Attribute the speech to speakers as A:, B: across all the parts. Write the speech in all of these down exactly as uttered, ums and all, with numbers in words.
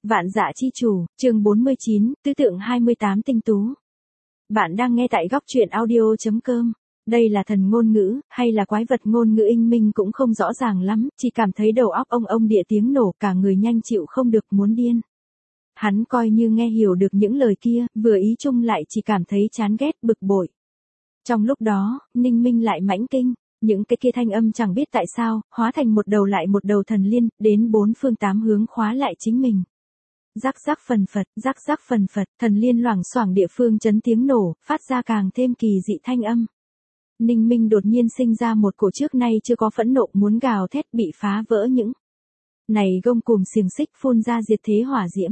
A: Vạn Dạ Chi Chủ, chương bốn mươi chín, Tứ Tượng hai mươi tám Tinh Tú. Bạn đang nghe tại góc truyện audio chấm com. Đây là thần ngôn ngữ, hay là quái vật ngôn ngữ in minh cũng không rõ ràng lắm, chỉ cảm thấy đầu óc ông ông địa tiếng nổ, cả người nhanh chịu không được muốn điên. Hắn coi như nghe hiểu được những lời kia, vừa ý chung lại chỉ cảm thấy chán ghét bực bội. Trong lúc đó, Ninh Minh lại mãnh kinh, những cái kia thanh âm chẳng biết tại sao, hóa thành một đầu lại một đầu thần liên, đến bốn phương tám hướng khóa lại chính mình. Rắc rắc phần phật, rắc rắc phần phật, thần liên loảng xoảng địa phương chấn tiếng nổ, phát ra càng thêm kỳ dị thanh âm. Ninh Minh đột nhiên sinh ra một cổ trước nay chưa có phẫn nộ muốn gào thét bị phá vỡ những này gông cùm xiềng xích phun ra diệt thế hỏa diễm.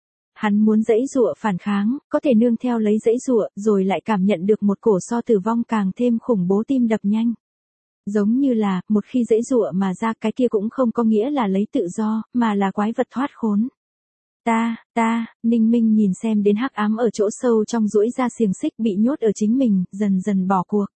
A: Hắn muốn giãy giụa phản kháng, có thể nương theo lấy giãy giụa, rồi lại cảm nhận được một cổ so tử vong càng thêm khủng bố tim đập nhanh. Giống như là, một khi giãy giụa mà ra cái kia cũng không có nghĩa là lấy tự do, mà là quái vật thoát khốn. Ta, ta, Ninh Minh nhìn xem đến hắc ám ở chỗ sâu trong duỗi ra xiềng xích bị nhốt ở chính mình, dần dần bỏ cuộc.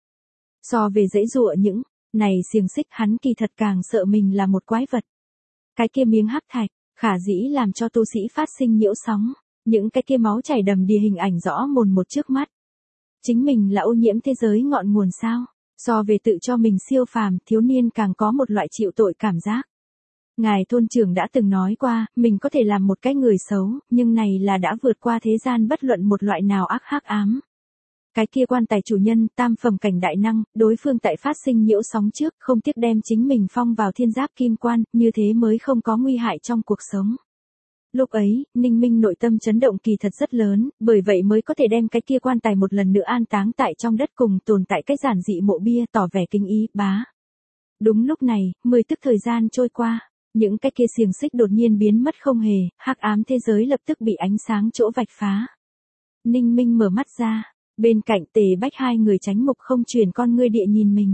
A: So về giãy giụa những này xiềng xích, hắn kỳ thật càng sợ mình là một quái vật. Cái kia miếng hắc thạch, khả dĩ làm cho tu sĩ phát sinh nhiễu sóng, những cái kia máu chảy đầm đìa hình ảnh rõ mồn một trước mắt. Chính mình là ô nhiễm thế giới ngọn nguồn sao? So về tự cho mình siêu phàm, thiếu niên càng có một loại chịu tội cảm giác. Ngài thôn trưởng đã từng nói qua, mình có thể làm một cái người xấu, nhưng này là đã vượt qua thế gian bất luận một loại nào ác hắc ám. Cái kia quan tài chủ nhân, tam phẩm cảnh đại năng, đối phương tại phát sinh nhiễu sóng trước, không tiếc đem chính mình phong vào thiên giáp kim quan, như thế mới không có nguy hại trong cuộc sống. Lúc ấy, Ninh Minh nội tâm chấn động kỳ thật rất lớn, bởi vậy mới có thể đem cái kia quan tài một lần nữa an táng tại trong đất cùng tồn tại cái giản dị mộ bia tỏ vẻ kính ý, bá. Đúng lúc này, mười tức thời gian trôi qua, những cái kia xiềng xích đột nhiên biến mất không hề, hắc ám thế giới lập tức bị ánh sáng chỗ vạch phá. Ninh Minh mở mắt ra, bên cạnh Tề Bách hai người tránh mục không chuyển con ngươi địa nhìn mình.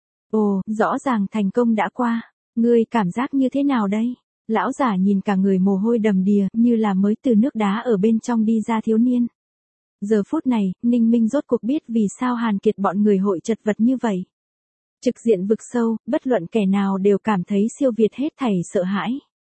A: Ồ, rõ ràng thành công đã qua, ngươi cảm giác như thế nào đây? Lão giả nhìn cả người mồ hôi đầm đìa, như là mới từ nước đá ở bên trong đi ra thiếu niên. Giờ phút này, Ninh Minh rốt cuộc biết vì sao Hàn Kiệt bọn người hội chật vật như vậy. Trực diện vực sâu, bất luận kẻ nào đều cảm thấy siêu việt hết thảy sợ hãi.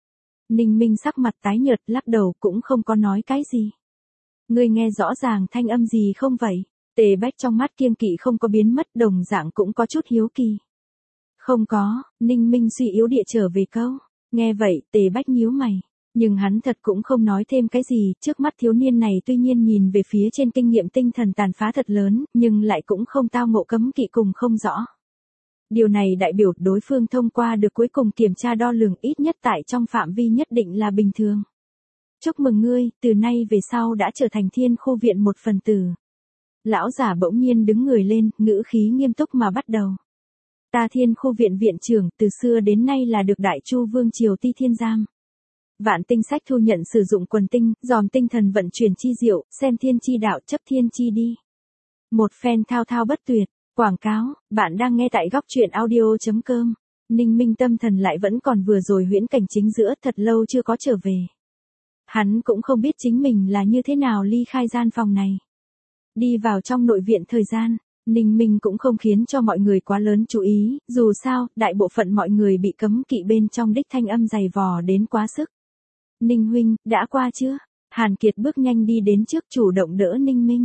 A: Ninh Minh sắc mặt tái nhợt, lắc đầu cũng không có nói cái gì. Ngươi nghe rõ ràng thanh âm gì không vậy? Tề Bách trong mắt kiêng kỵ không có biến mất, đồng dạng cũng có chút hiếu kỳ. Không có, Ninh Minh suy yếu địa trở về câu. Nghe vậy, Tề Bách nhíu mày. Nhưng hắn thật cũng không nói thêm cái gì, trước mắt thiếu niên này tuy nhiên nhìn về phía trên kinh nghiệm tinh thần tàn phá thật lớn, nhưng lại cũng không tao ngộ cấm kỵ cùng không rõ. Điều này đại biểu đối phương thông qua được cuối cùng kiểm tra đo lường ít nhất tại trong phạm vi nhất định là bình thường. Chúc mừng ngươi, từ nay về sau đã trở thành Thiên Khu Viện một phần tử. Lão giả bỗng nhiên đứng người lên, ngữ khí nghiêm túc mà bắt đầu. Ta Thiên Khu Viện viện trưởng, từ xưa đến nay là được Đại Chu Vương Triều Ti Thiên Giam. Vạn Tinh Sách thu nhận sử dụng quần tinh, dòm tinh thần vận chuyển chi diệu, xem thiên chi đạo chấp thiên chi đi. Một phen thao thao bất tuyệt. Quảng cáo, bạn đang nghe tại góc truyện audio chấm com. Ninh Minh tâm thần lại vẫn còn vừa rồi huyễn cảnh chính giữa, thật lâu chưa có trở về. Hắn cũng không biết chính mình là như thế nào ly khai gian phòng này. Đi vào trong nội viện thời gian, Ninh Minh cũng không khiến cho mọi người quá lớn chú ý, dù sao, đại bộ phận mọi người bị cấm kỵ bên trong đích thanh âm dày vò đến quá sức. Ninh huynh, đã qua chưa? Hàn Kiệt bước nhanh đi đến trước chủ động đỡ Ninh Minh.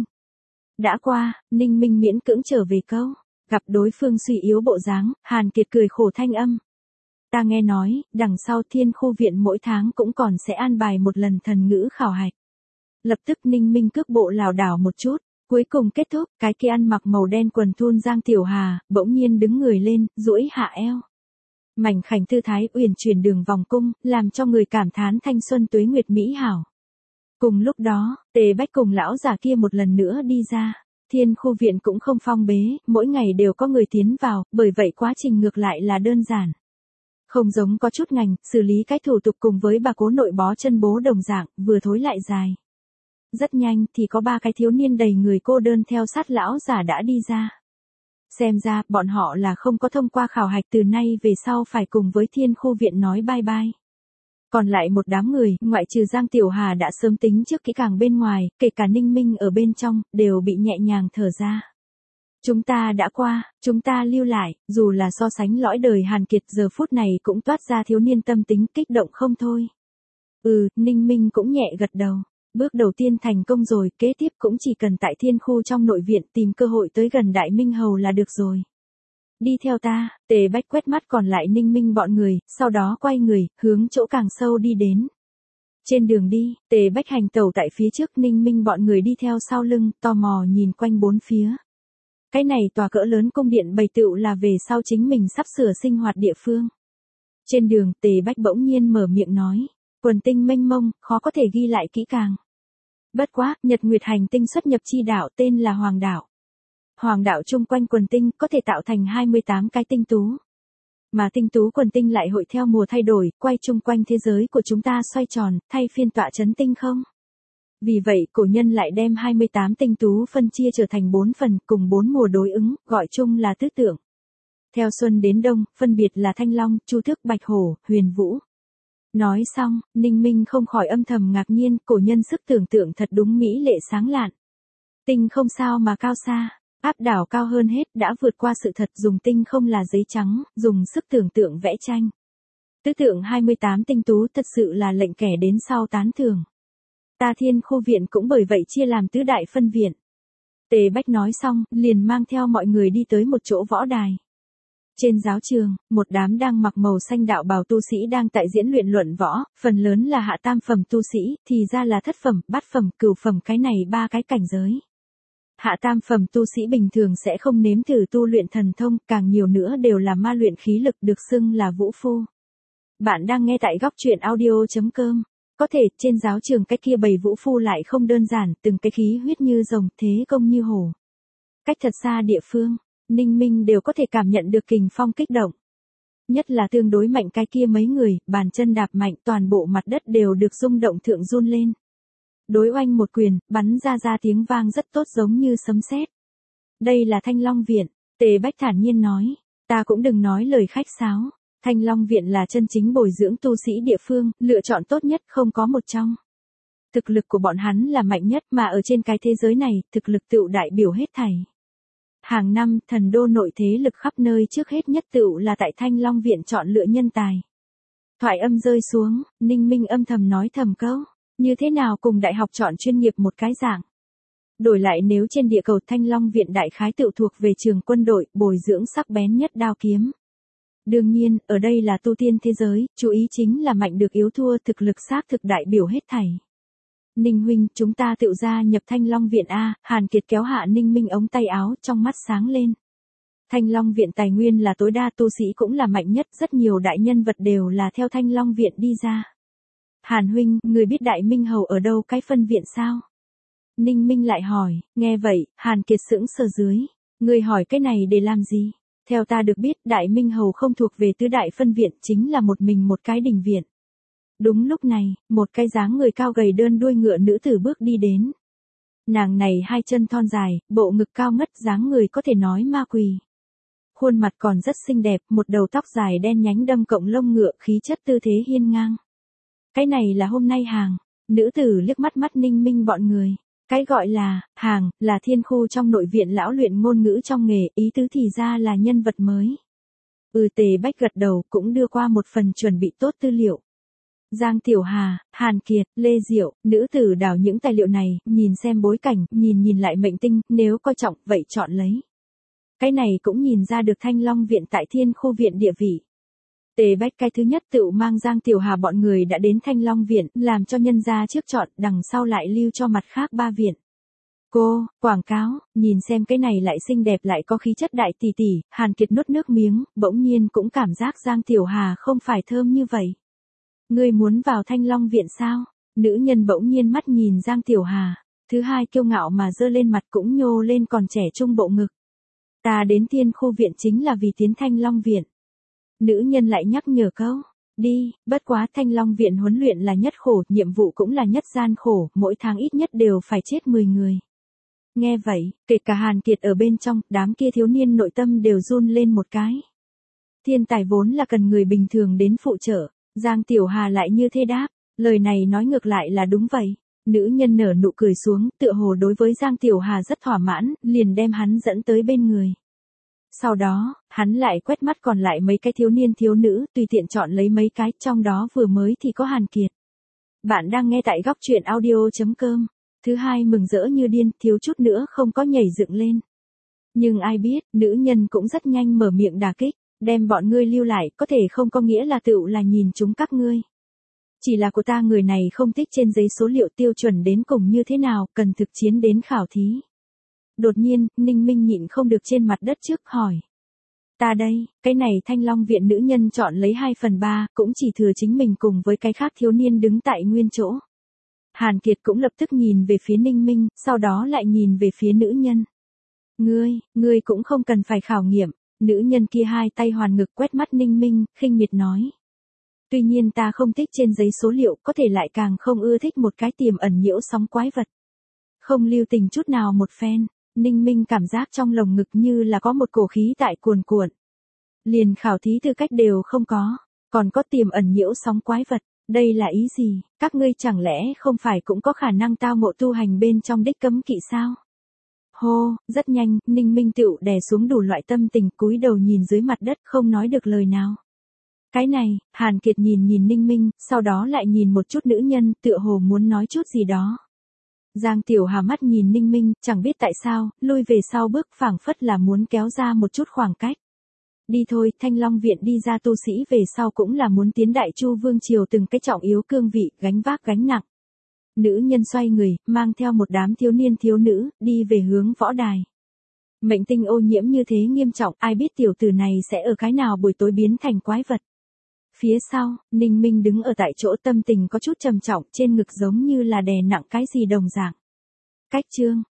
A: Đã qua, Ninh Minh miễn cưỡng trở về câu. Gặp đối phương suy yếu bộ dáng, Hàn Kiệt cười khổ thanh âm. Ta nghe nói, đằng sau Thiên Khu Viện mỗi tháng cũng còn sẽ an bài một lần thần ngữ khảo hạch. Lập tức Ninh Minh cước bộ lảo đảo một chút, cuối cùng kết thúc, cái kia ăn mặc màu đen quần thun Giang Tiểu Hà, bỗng nhiên đứng người lên, duỗi hạ eo. Mảnh khảnh thư thái uyển chuyển đường vòng cung, làm cho người cảm thán thanh xuân tuế nguyệt mỹ hảo. Cùng lúc đó, Tề Bách cùng lão già kia một lần nữa đi ra. Thiên Khu Viện cũng không phong bế, mỗi ngày đều có người tiến vào, bởi vậy quá trình ngược lại là đơn giản. Không giống có chút ngành, xử lý cái thủ tục cùng với bà cố nội bó chân bố đồng dạng, vừa thối lại dài. Rất nhanh thì có ba cái thiếu niên đầy người cô đơn theo sát lão giả đã đi ra. Xem ra, bọn họ là không có thông qua khảo hạch, từ nay về sau phải cùng với Thiên Khu Viện nói bye bye. Còn lại một đám người, ngoại trừ Giang Tiểu Hà đã sớm tính trước kỹ càng bên ngoài, kể cả Ninh Minh ở bên trong, đều bị nhẹ nhàng thở ra. Chúng ta đã qua, chúng ta lưu lại, dù là so sánh lõi đời Hàn Kiệt giờ phút này cũng toát ra thiếu niên tâm tính kích động không thôi. Ừ, Ninh Minh cũng nhẹ gật đầu. Bước đầu tiên thành công rồi, kế tiếp cũng chỉ cần tại thiên khu trong nội viện tìm cơ hội tới gần Đại Minh Hầu là được rồi. Đi theo ta, Tề Bách quét mắt còn lại Ninh Minh bọn người, sau đó quay người, hướng chỗ càng sâu đi đến. Trên đường đi, Tề Bách hành tẩu tại phía trước, Ninh Minh bọn người đi theo sau lưng, tò mò nhìn quanh bốn phía. Cái này tòa cỡ lớn cung điện bày tựu là về sau chính mình sắp sửa sinh hoạt địa phương. Trên đường, Tề Bách bỗng nhiên mở miệng nói, quần tinh mênh mông, khó có thể ghi lại kỹ càng. Bất quá, Nhật Nguyệt hành tinh xuất nhập chi đạo tên là Hoàng đạo. Hoàng đạo chung quanh quần tinh có thể tạo thành hai mươi tám cái tinh tú. Mà tinh tú quần tinh lại hội theo mùa thay đổi, quay chung quanh thế giới của chúng ta xoay tròn, thay phiên tọa chấn tinh không. Vì vậy, cổ nhân lại đem hai mươi tám tinh tú phân chia trở thành bốn phần, cùng bốn mùa đối ứng, gọi chung là tứ tượng. Theo xuân đến đông, phân biệt là Thanh Long, Chu Tước, Bạch Hổ, Huyền Vũ. Nói xong, Ninh Minh không khỏi âm thầm ngạc nhiên, cổ nhân sức tưởng tượng thật đúng mỹ lệ sáng lạn. Tinh không sao mà cao xa, áp đảo cao hơn hết, đã vượt qua sự thật, dùng tinh không là giấy trắng, dùng sức tưởng tượng vẽ tranh. Tứ tượng hai mươi tám tinh tú thật sự là lệnh kẻ đến sau tán thưởng. Ta Thiên Khu viện cũng bởi vậy chia làm tứ đại phân viện. Tề Bách nói xong, liền mang theo mọi người đi tới một chỗ võ đài. Trên giáo trường, một đám đang mặc màu xanh đạo bào tu sĩ đang tại diễn luyện luận võ, phần lớn là hạ tam phẩm tu sĩ, thì ra là thất phẩm, bát phẩm, cửu phẩm, cái này ba cái cảnh giới. Hạ tam phẩm tu sĩ bình thường sẽ không nếm thử tu luyện thần thông, càng nhiều nữa đều là ma luyện khí lực, được xưng là vũ phu. Bạn đang nghe tại góc truyện audio chấm com. Có thể, trên giáo trường cái kia bầy vũ phu lại không đơn giản, từng cái khí huyết như rồng, thế công như hổ. Cách thật xa địa phương, Ninh Minh đều có thể cảm nhận được kình phong kích động. Nhất là tương đối mạnh cái kia mấy người, bàn chân đạp mạnh, toàn bộ mặt đất đều được rung động thượng run lên. Đối oanh một quyền, bắn ra ra tiếng vang rất tốt giống như sấm sét. Đây là Thanh Long viện, Tề Bách thản nhiên nói, ta cũng đừng nói lời khách sáo. Thanh Long viện là chân chính bồi dưỡng tu sĩ địa phương, lựa chọn tốt nhất không có một trong. Thực lực của bọn hắn là mạnh nhất, mà ở trên cái thế giới này, thực lực tựu đại biểu hết thảy. Hàng năm, thần đô nội thế lực khắp nơi trước hết nhất tựu là tại Thanh Long viện chọn lựa nhân tài. Thoại âm rơi xuống, Ninh Minh âm thầm nói thầm câu, như thế nào cùng đại học chọn chuyên nghiệp một cái dạng. Đổi lại nếu trên địa cầu Thanh Long viện đại khái tựu thuộc về trường quân đội, bồi dưỡng sắc bén nhất đao kiếm. Đương nhiên, ở đây là tu tiên thế giới, chú ý chính là mạnh được yếu thua, thực lực xác thực đại biểu hết thảy. Ninh huynh, chúng ta tự ra nhập Thanh Long viện A, Hàn Kiệt kéo hạ Ninh Minh ống tay áo, trong mắt sáng lên. Thanh Long viện tài nguyên là tối đa, tu sĩ cũng là mạnh nhất, rất nhiều đại nhân vật đều là theo Thanh Long viện đi ra. Hàn huynh, người biết Đại Minh Hầu ở đâu cái phân viện sao? Ninh Minh lại hỏi, nghe vậy, Hàn Kiệt sững sờ dưới. Người hỏi cái này để làm gì? Theo ta được biết, Đại Minh Hầu không thuộc về tứ đại phân viện, chính là một mình một cái đình viện. Đúng lúc này, một cái dáng người cao gầy đơn đuôi ngựa nữ tử bước đi đến. Nàng này hai chân thon dài, bộ ngực cao ngất, dáng người có thể nói ma quỳ. Khuôn mặt còn rất xinh đẹp, một đầu tóc dài đen nhánh đâm cộng lông ngựa, khí chất tư thế hiên ngang. Cái này là hôm nay hàng. Nữ tử liếc mắt mắt Ninh Minh bọn người. Cái gọi là, hàng, là Thiên Khu trong nội viện lão luyện ngôn ngữ trong nghề, ý tứ thì ra là nhân vật mới. Ừ, Tề Bách gật đầu, cũng đưa qua một phần chuẩn bị tốt tư liệu. Giang Tiểu Hà, Hàn Kiệt, Lê Diệu, nữ tử đào những tài liệu này, nhìn xem bối cảnh, nhìn nhìn lại mệnh tinh, nếu coi trọng, vậy chọn lấy. Cái này cũng nhìn ra được Thanh Long viện tại Thiên Khu viện địa vị. Tề Bách cái thứ nhất tự mang Giang Tiểu Hà bọn người đã đến Thanh Long viện, làm cho nhân gia trước chọn, đằng sau lại lưu cho mặt khác ba viện. Cô, quảng cáo, nhìn xem cái này lại xinh đẹp lại có khí chất đại tỷ tỷ, Hàn Kiệt nuốt nước miếng, bỗng nhiên cũng cảm giác Giang Tiểu Hà không phải thơm như vậy. Ngươi muốn vào Thanh Long viện sao? Nữ nhân bỗng nhiên mắt nhìn Giang Tiểu Hà, thứ hai kiêu ngạo mà dơ lên mặt cũng nhô lên còn trẻ trung bộ ngực. Ta đến Thiên Khu viện chính là vì tiến Thanh Long viện. Nữ nhân lại nhắc nhở câu, đi, bất quá Thanh Long viện huấn luyện là nhất khổ, nhiệm vụ cũng là nhất gian khổ, mỗi tháng ít nhất đều phải chết mười người. Nghe vậy, kể cả Hàn Kiệt ở bên trong, đám kia thiếu niên nội tâm đều run lên một cái. Thiên tài vốn là cần người bình thường đến phụ trợ, Giang Tiểu Hà lại như thế đáp, lời này nói ngược lại là đúng vậy. Nữ nhân nở nụ cười xuống, tựa hồ đối với Giang Tiểu Hà rất thỏa mãn, liền đem hắn dẫn tới bên người. Sau đó, hắn lại quét mắt còn lại mấy cái thiếu niên thiếu nữ, tùy tiện chọn lấy mấy cái, trong đó vừa mới thì có Hàn Kiệt. Bạn đang nghe tại góc truyện audio.com. Thứ hai mừng rỡ như điên, thiếu chút nữa không có nhảy dựng lên. Nhưng ai biết, nữ nhân cũng rất nhanh mở miệng đả kích, đem bọn ngươi lưu lại, có thể không có nghĩa là tựu là nhìn chúng các ngươi. Chỉ là của ta người này không thích trên giấy số liệu tiêu chuẩn đến cùng như thế nào, cần thực chiến đến khảo thí. Đột nhiên, Ninh Minh nhịn không được trên mặt đất trước hỏi. Ta đây, cái này Thanh Long viện nữ nhân chọn lấy hai phần ba, cũng chỉ thừa chính mình cùng với cái khác thiếu niên đứng tại nguyên chỗ. Hàn Kiệt cũng lập tức nhìn về phía Ninh Minh, sau đó lại nhìn về phía nữ nhân. Ngươi, ngươi cũng không cần phải khảo nghiệm, nữ nhân kia hai tay hoàn ngực quét mắt Ninh Minh, khinh miệt nói. Tuy nhiên ta không thích trên giấy số liệu, có thể lại càng không ưa thích một cái tiềm ẩn nhiễu sóng quái vật. Không lưu tình chút nào một phen, Ninh Minh cảm giác trong lồng ngực như là có một cổ khí tại cuồn cuộn. Liền khảo thí tư cách đều không có, còn có tiềm ẩn nhiễu sóng quái vật, đây là ý gì, các ngươi chẳng lẽ không phải cũng có khả năng tao ngộ tu hành bên trong đích cấm kỵ sao? Hô, rất nhanh, Ninh Minh tựu đè xuống đủ loại tâm tình, cúi đầu nhìn dưới mặt đất không nói được lời nào. Cái này, Hàn Kiệt nhìn nhìn Ninh Minh, sau đó lại nhìn một chút nữ nhân, tựa hồ muốn nói chút gì đó. Giang Tiểu Hà mắt nhìn Ninh Minh, chẳng biết tại sao, lui về sau bước phảng phất là muốn kéo ra một chút khoảng cách. Đi thôi, Thanh Long viện đi ra tu sĩ về sau cũng là muốn tiến Đại Chu Vương triều từng cái trọng yếu cương vị, gánh vác gánh nặng. Nữ nhân xoay người, mang theo một đám thiếu niên thiếu nữ, đi về hướng võ đài. Mệnh tinh ô nhiễm như thế nghiêm trọng, ai biết tiểu tử này sẽ ở cái nào buổi tối biến thành quái vật. Phía sau, Ninh Minh đứng ở tại chỗ tâm tình có chút trầm trọng, trên ngực giống như là đè nặng cái gì đồng dạng. Cách chương,